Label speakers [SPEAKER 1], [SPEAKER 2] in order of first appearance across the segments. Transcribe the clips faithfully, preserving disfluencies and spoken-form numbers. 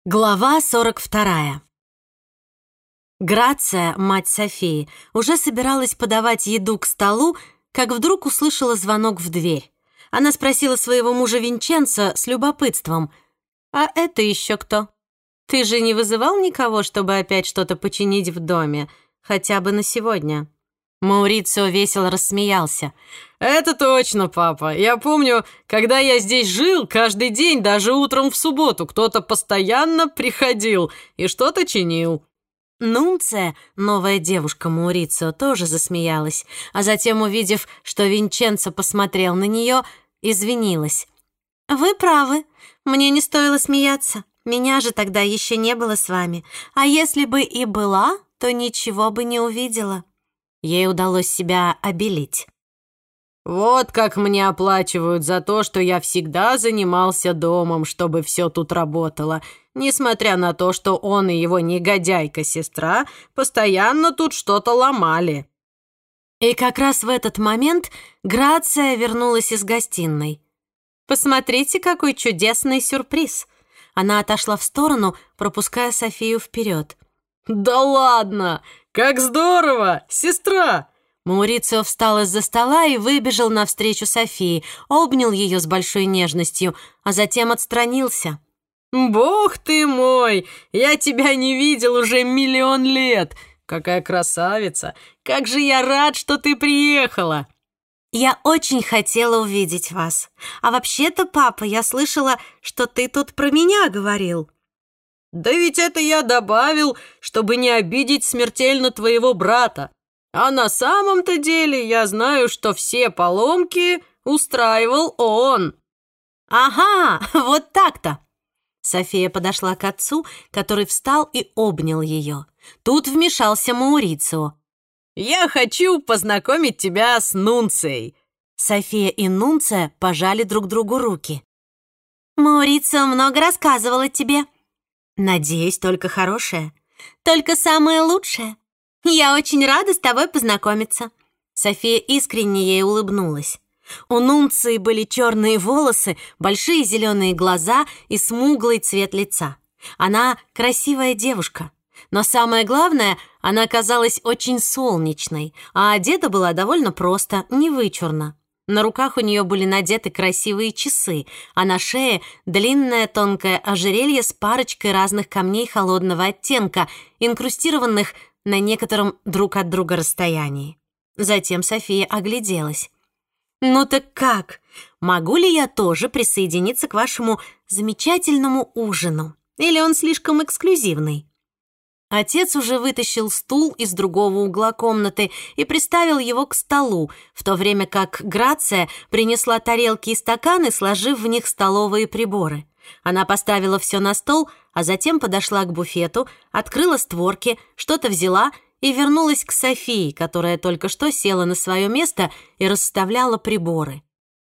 [SPEAKER 1] Глава сорок вторая. Грация, мать Софии, уже собиралась подавать еду к столу, как вдруг услышала звонок в дверь. Она спросила своего мужа Винченцо с любопытством: «А это еще кто? Ты же не вызывал никого, чтобы опять что-то починить в доме, хотя бы на сегодня?» Маурицио весело рассмеялся.
[SPEAKER 2] «Это точно, папа. Я помню, когда я здесь жил, каждый день, даже утром в субботу, кто-то постоянно приходил и что-то чинил».
[SPEAKER 1] Нунция, новая девушка Маурицио, тоже засмеялась, а затем, увидев, что Винченцо посмотрел на нее, извинилась. «Вы правы. Мне не стоило смеяться. Меня же тогда еще не было с вами. А если бы и была, то ничего бы не увидела». Ей удалось себя обелить.
[SPEAKER 2] «Вот как мне оплачивают за то, что я всегда занимался домом, чтобы все тут работало, несмотря на то, что он и его негодяйка-сестра постоянно тут что-то ломали».
[SPEAKER 1] И как раз в этот момент Грация вернулась из гостиной. «Посмотрите, какой чудесный сюрприз!» Она отошла в сторону, пропуская Софию вперед.
[SPEAKER 2] «Да ладно! Как здорово! Сестра!»
[SPEAKER 1] Маурицио встал из-за стола и выбежал навстречу Софии, обнял ее с большой нежностью, а затем отстранился.
[SPEAKER 2] «Бог ты мой! Я тебя не видел уже миллион лет! Какая красавица! Как же я рад, что ты приехала!»
[SPEAKER 1] «Я очень хотела увидеть вас. А вообще-то, папа, я слышала, что ты тут про меня говорил».
[SPEAKER 2] «Да ведь это я добавил, чтобы не обидеть смертельно твоего брата. А на самом-то деле я знаю, что все поломки устраивал он».
[SPEAKER 1] «Ага, вот так-то!» София подошла к отцу, который встал и обнял ее. Тут вмешался Маурицио.
[SPEAKER 2] «Я хочу познакомить тебя с Нунцией».
[SPEAKER 1] София и Нунция пожали друг другу руки. «Маурицио много рассказывал о тебе». «Надеюсь, только хорошее. Только самое лучшее. Я очень рада с тобой познакомиться». София искренне ей улыбнулась. У Нунции были черные волосы, большие зеленые глаза и смуглый цвет лица. Она красивая девушка. Но самое главное, она казалась очень солнечной, а одета была довольно просто, невычурно. На руках у нее были надеты красивые часы, а на шее длинное тонкое ожерелье с парочкой разных камней холодного оттенка, инкрустированных на некотором друг от друга расстоянии. Затем София огляделась. «Ну так как? Могу ли я тоже присоединиться к вашему замечательному ужину? Или он слишком эксклюзивный?» Отец уже вытащил стул из другого угла комнаты и приставил его к столу, в то время как Грация принесла тарелки и стаканы, сложив в них столовые приборы. Она поставила все на стол, а затем подошла к буфету, открыла створки, что-то взяла и вернулась к Софии, которая только что села на свое место и расставляла приборы.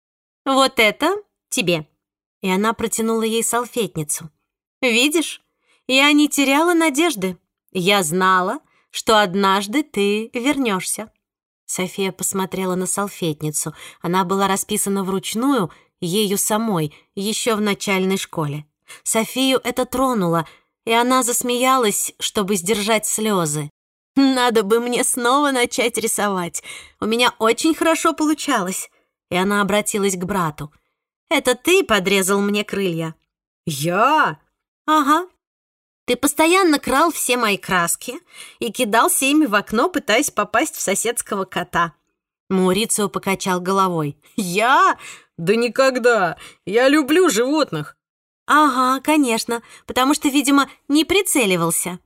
[SPEAKER 1] «Вот это тебе». И она протянула ей салфетницу. «Видишь, я не теряла надежды. Я знала, что однажды ты вернешься». София посмотрела на салфетницу. Она была расписана вручную, ею самой, еще в начальной школе. Софию это тронуло, и она засмеялась, чтобы сдержать слезы. «Надо бы мне снова начать рисовать. У меня очень хорошо получалось». И она обратилась к брату. «Это ты подрезал мне крылья?»
[SPEAKER 2] «Я?»
[SPEAKER 1] «Ага. Ты постоянно крал все мои краски и кидался ими в окно, пытаясь попасть в соседского кота». Маурицио покачал головой.
[SPEAKER 2] «Я? Да никогда! Я люблю животных!»
[SPEAKER 1] «Ага, конечно, потому что, видимо, не прицеливался».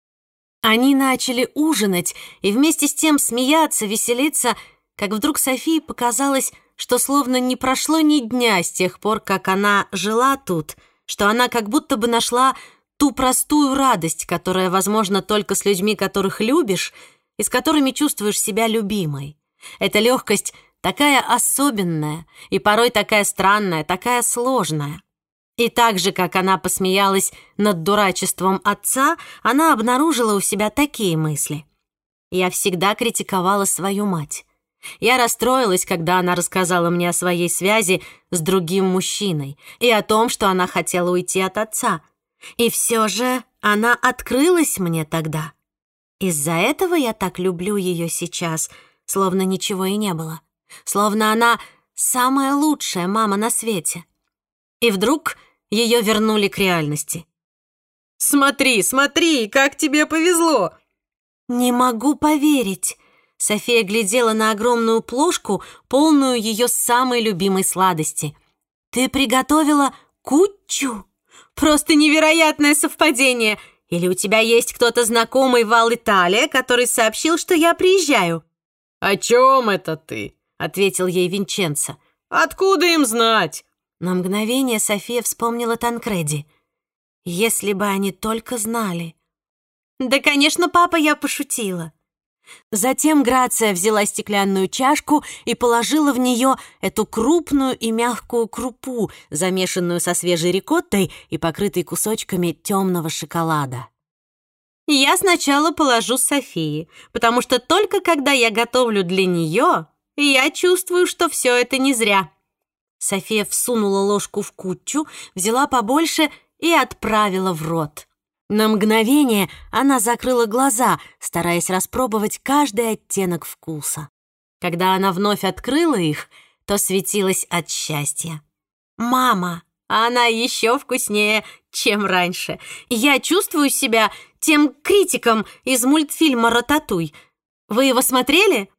[SPEAKER 1] Они начали ужинать и вместе с тем смеяться, веселиться, как вдруг Софии показалось, что словно не прошло ни дня с тех пор, как она жила тут, что она как будто бы нашла ту простую радость, которая возможна только с людьми, которых любишь, и с которыми чувствуешь себя любимой. Эта легкость такая особенная и порой такая странная, такая сложная. И так же, как она посмеялась над дурачеством отца, она обнаружила у себя такие мысли. Я всегда критиковала свою мать. Я расстроилась, когда она рассказала мне о своей связи с другим мужчиной и о том, что она хотела уйти от отца. И все же она открылась мне тогда. Из-за этого я так люблю ее сейчас, словно ничего и не было. Словно она самая лучшая мама на свете. И вдруг ее вернули к реальности.
[SPEAKER 2] «Смотри, смотри, как тебе повезло!»
[SPEAKER 1] «Не могу поверить!» София глядела на огромную плошку, полную ее самой любимой сладости. «Ты приготовила кучу? Просто невероятное совпадение! Или у тебя есть кто-то знакомый в Ал-Италия, который сообщил, что я приезжаю?»
[SPEAKER 2] «О чем это ты?»
[SPEAKER 1] — ответил ей Винченцо.
[SPEAKER 2] «Откуда им знать?»
[SPEAKER 1] На мгновение София вспомнила Танкреди. Если бы они только знали. «Да, конечно, папа, я пошутила». Затем Грация взяла стеклянную чашку и положила в нее эту крупную и мягкую крупу, замешанную со свежей рикоттой и покрытой кусочками темного шоколада. «Я сначала положу Софии, потому что только когда я готовлю для нее, я чувствую, что все это не зря». София всунула ложку в кучу, взяла побольше и отправила в рот. На мгновение она закрыла глаза, стараясь распробовать каждый оттенок вкуса. Когда она вновь открыла их, то светилась от счастья. «Мама, она еще вкуснее, чем раньше. Я чувствую себя тем критиком из мультфильма «Рататуй». Вы его смотрели?»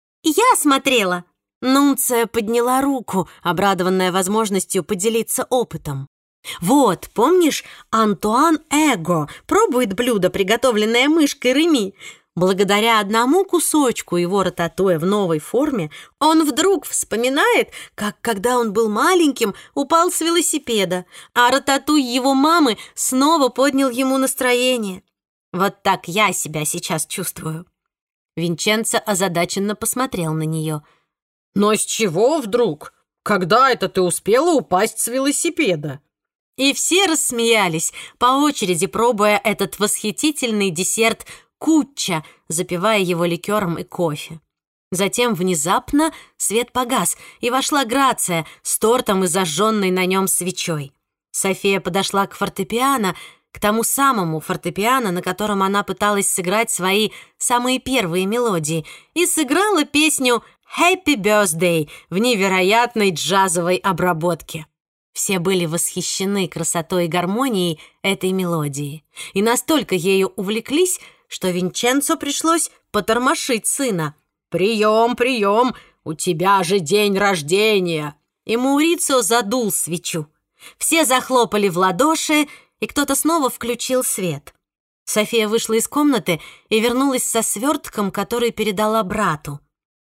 [SPEAKER 1] «Я смотрела». Нунция подняла руку, обрадованная возможностью поделиться опытом. «Вот, помнишь, Антуан Эго пробует блюдо, приготовленное мышкой Реми. Благодаря одному кусочку его рататуя в новой форме, он вдруг вспоминает, как, когда он был маленьким, упал с велосипеда, а рататуй его мамы снова поднял ему настроение. Вот так я себя сейчас чувствую». Винченцо озадаченно посмотрел на нее.
[SPEAKER 2] «Но с чего вдруг? Когда это ты успела упасть с велосипеда?»
[SPEAKER 1] И все рассмеялись, по очереди пробуя этот восхитительный десерт куча, запивая его ликером и кофе. Затем внезапно свет погас, и вошла Грация с тортом и зажженной на нем свечой. София подошла к фортепиано, к тому самому фортепиано, на котором она пыталась сыграть свои самые первые мелодии, и сыграла песню «Happy Birthday» в невероятной джазовой обработке. Все были восхищены красотой и гармонией этой мелодии, и настолько ею увлеклись, что Винченцо пришлось потормошить сына.
[SPEAKER 2] «Прием, прием! У тебя же день рождения!»
[SPEAKER 1] И Маурицио задул свечу. Все захлопали в ладоши, и кто-то снова включил свет. София вышла из комнаты и вернулась со свертком, который передала брату.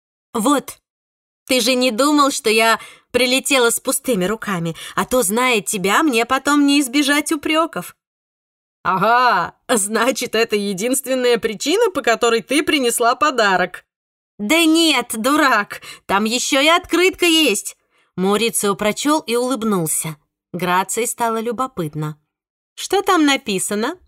[SPEAKER 1] «Вот, ты же не думал, что я прилетела с пустыми руками, а то, зная тебя, мне потом не избежать упреков».
[SPEAKER 2] «Ага, значит, это единственная причина, по которой ты принесла подарок».
[SPEAKER 1] «Да нет, дурак, там еще и открытка есть». Маурицио прочел и улыбнулся. Грации стало любопытно. «Что там написано?»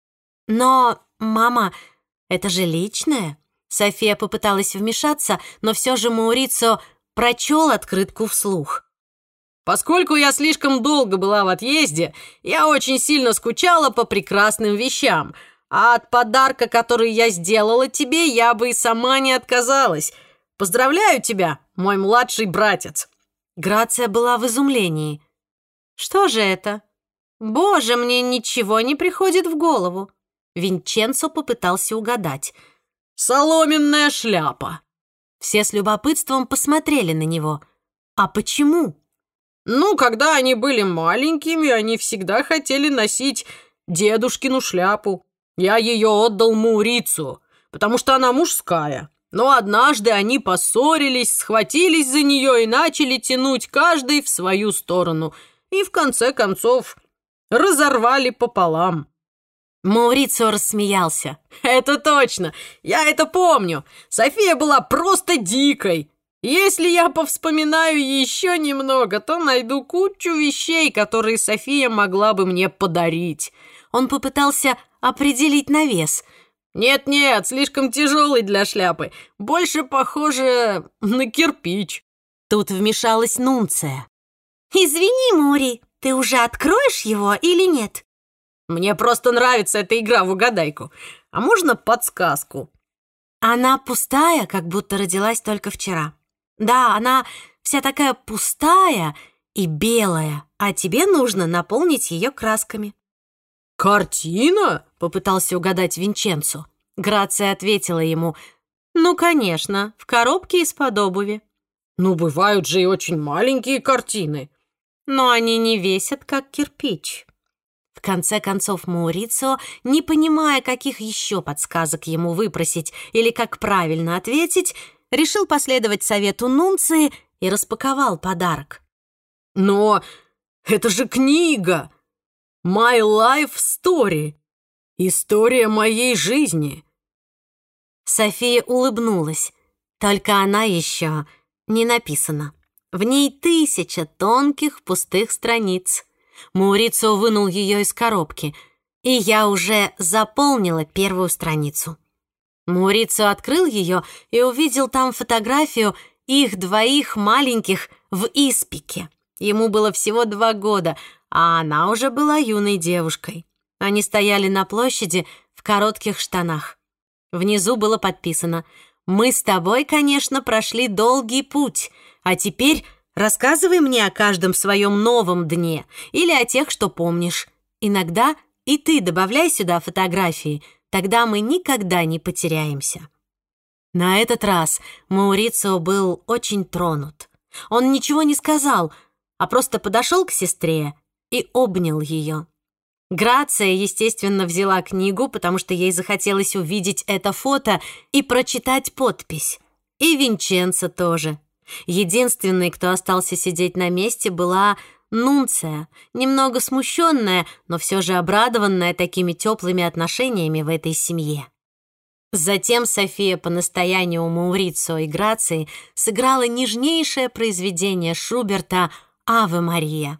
[SPEAKER 1] «Но, мама, это же личное». София попыталась вмешаться, но все же Маурицио прочел открытку вслух.
[SPEAKER 2] «Поскольку я слишком долго была в отъезде, я очень сильно скучала по прекрасным вещам, а от подарка, который я сделала тебе, я бы и сама не отказалась. Поздравляю тебя, мой младший братец!»
[SPEAKER 1] Грация была в изумлении. «Что же это? Боже, мне ничего не приходит в голову». Винченцо попытался угадать.
[SPEAKER 2] «Соломенная шляпа».
[SPEAKER 1] Все с любопытством посмотрели на него. «А почему?»
[SPEAKER 2] «Ну, когда они были маленькими, они всегда хотели носить дедушкину шляпу. Я ее отдал Маурицио, потому что она мужская. Но однажды они поссорились, схватились за нее и начали тянуть каждый в свою сторону. И в конце концов разорвали пополам».
[SPEAKER 1] Маурицио рассмеялся.
[SPEAKER 2] «Это точно! Я это помню! София была просто дикой! Если я повспоминаю еще немного, то найду кучу вещей, которые София могла бы мне подарить».
[SPEAKER 1] Он попытался определить на вес.
[SPEAKER 2] «Нет-нет, слишком тяжелый для шляпы. Больше похоже на кирпич».
[SPEAKER 1] Тут вмешалась Нунция. «Извини, Маури, ты уже откроешь его или нет?»
[SPEAKER 2] Мне просто нравится эта игра в угадайку. А можно подсказку?»
[SPEAKER 1] Она пустая, как будто родилась только вчера. Да, она вся такая пустая и белая, а тебе нужно наполнить ее красками.
[SPEAKER 2] «Картина?»
[SPEAKER 1] — попытался угадать Винченцо. Грация ответила ему: «Ну, конечно, в коробке из-под обуви».
[SPEAKER 2] «Ну, бывают же и очень маленькие картины».
[SPEAKER 1] «Но они не весят, как кирпич». В конце концов, Маурицио, не понимая, каких еще подсказок ему выпросить или как правильно ответить, решил последовать совету Нунции и распаковал подарок.
[SPEAKER 2] «Но это же книга! My Life Story! История моей жизни!»
[SPEAKER 1] София улыбнулась. Только она еще не написана. В ней тысяча тонких пустых страниц. Маурицио вынул ее из коробки, и я уже заполнила первую страницу. Маурицио открыл ее и увидел там фотографию их двоих маленьких в испике. Ему было всего два года, а она уже была юной девушкой. Они стояли на площади в коротких штанах. Внизу было подписано: «Мы с тобой, конечно, прошли долгий путь, а теперь рассказывай мне о каждом своем новом дне или о тех, что помнишь. Иногда и ты добавляй сюда фотографии, тогда мы никогда не потеряемся». На этот раз Маурицио был очень тронут. Он ничего не сказал, а просто подошел к сестре и обнял ее. Грация, естественно, взяла книгу, потому что ей захотелось увидеть это фото и прочитать подпись. И Винченцо тоже. Единственной, кто остался сидеть на месте, была Нунция, немного смущенная, но все же обрадованная такими теплыми отношениями в этой семье. Затем София по настоянию Маурицио и Грации сыграла нежнейшее произведение Шуберта «Аве Мария».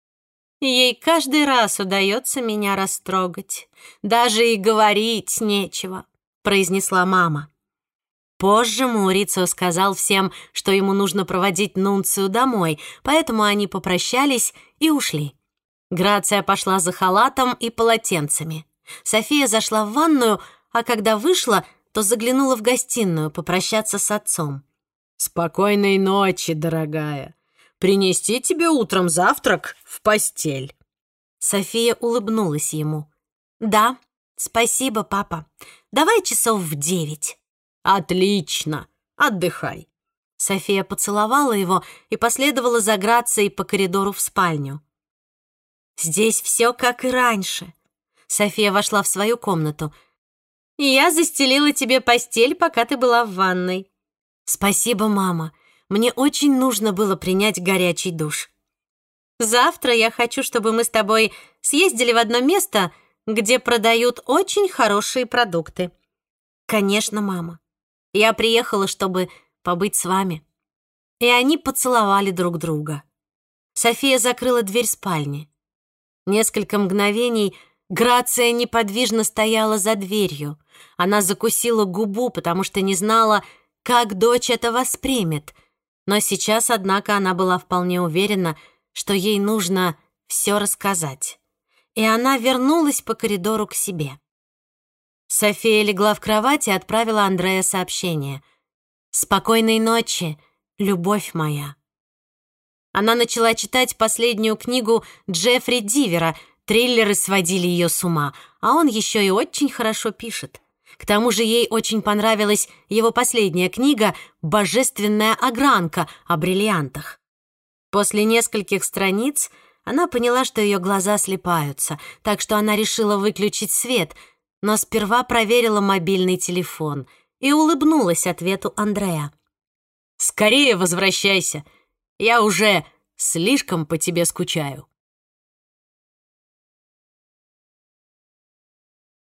[SPEAKER 1] «Ей каждый раз удается меня растрогать. Даже и говорить нечего», — произнесла мама. Позже Маурицио сказал всем, что ему нужно проводить Нунцию домой, поэтому они попрощались и ушли. Грация пошла за халатом и полотенцами. София зашла в ванную, а когда вышла, то заглянула в гостиную попрощаться с отцом.
[SPEAKER 2] «Спокойной ночи, дорогая. Принести тебе утром завтрак в постель?»
[SPEAKER 1] София улыбнулась ему. «Да, спасибо, папа. Давай часов в девять».
[SPEAKER 2] «Отлично. Отдыхай».
[SPEAKER 1] София поцеловала его и последовала за Грацией по коридору в спальню. «Здесь все как и раньше». София вошла в свою комнату. «Я застелила тебе постель, пока ты была в ванной». «Спасибо, мама. Мне очень нужно было принять горячий душ. Завтра я хочу, чтобы мы с тобой съездили в одно место, где продают очень хорошие продукты». «Конечно, мама. Я приехала, чтобы побыть с вами». И они поцеловали друг друга. София закрыла дверь спальни. Несколько мгновений Грация неподвижно стояла за дверью. Она закусила губу, потому что не знала, как дочь это воспримет. Но сейчас, однако, она была вполне уверена, что ей нужно все рассказать. И она вернулась по коридору к себе. София легла в кровать и отправила Андреа сообщение: «Спокойной ночи, любовь моя». Она начала читать последнюю книгу Джеффри Дивера. Триллеры сводили ее с ума, а он еще и очень хорошо пишет. К тому же ей очень понравилась его последняя книга «Божественная огранка» о бриллиантах. После нескольких страниц она поняла, что ее глаза слипаются, так что она решила выключить свет, но сперва проверила мобильный телефон и улыбнулась ответу Андреа. «Скорее возвращайся, я уже слишком по тебе скучаю».